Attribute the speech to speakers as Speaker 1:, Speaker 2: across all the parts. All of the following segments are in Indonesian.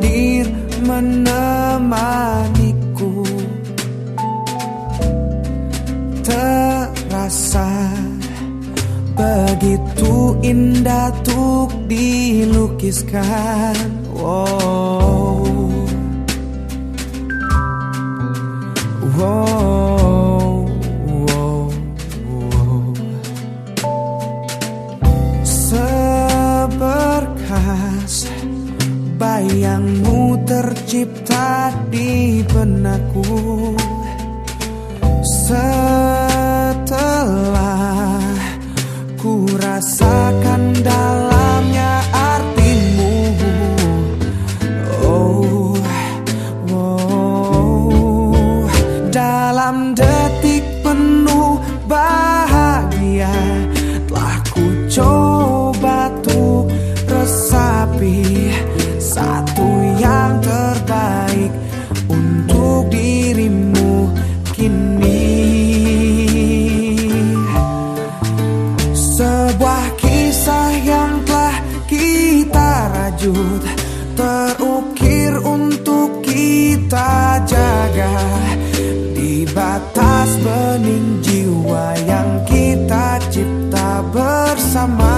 Speaker 1: hadir menemaniku. Terasa begitu indah untuk dilukiskan. Wow. Wow, wow, wow. Seberkas bayangmu tercipta di benakku. Setelah ku rasakan dalamnya artimu. Oh, wow. Dalam detik penuh bahagia telah ku coba tuh resapi satu yang terbaik untuk dirimu kini. Sebuah kisah yang telah kita rajut, terukir untuk kita jaga di batas bening jiwa yang kita cipta bersama.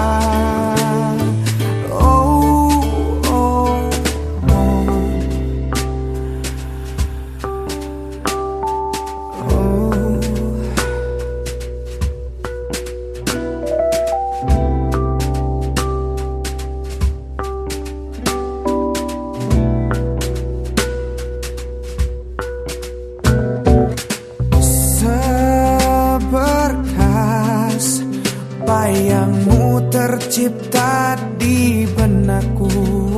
Speaker 1: Bayangmu tercipta di benakku.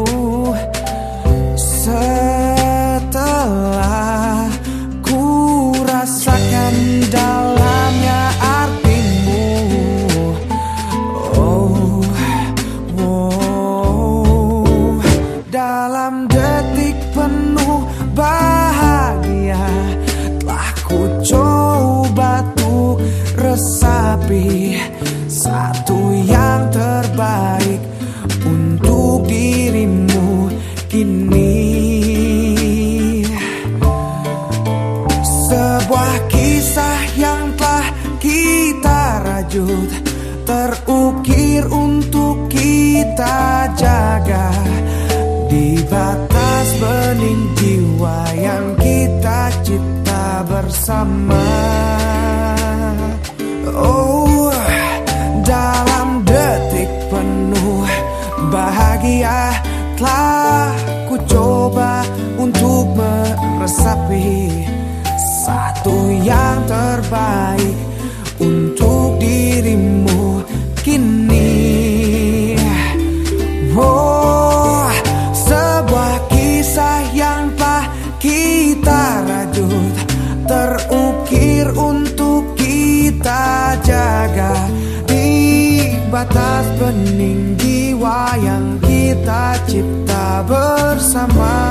Speaker 1: Setelah ku rasakan dalamnya artimu. Oh, wow. Dalam detik penuh bahagia telah ku coba tuh resapi satu yang terbaik untuk dirimu kini. Sebuah kisah yang telah kita rajut, terukir untuk kita jaga di batas bening jiwa yang kita cipta bersama. Oh, dalam detik penuh bahagia telah ku coba untuk meresapi satu yang terbaik untuk dirimu kini. Oh, sebuah kisah yang telah kita rajut, terukir untuk kita jaga di batas bening jiwa yang kita cipta bersama.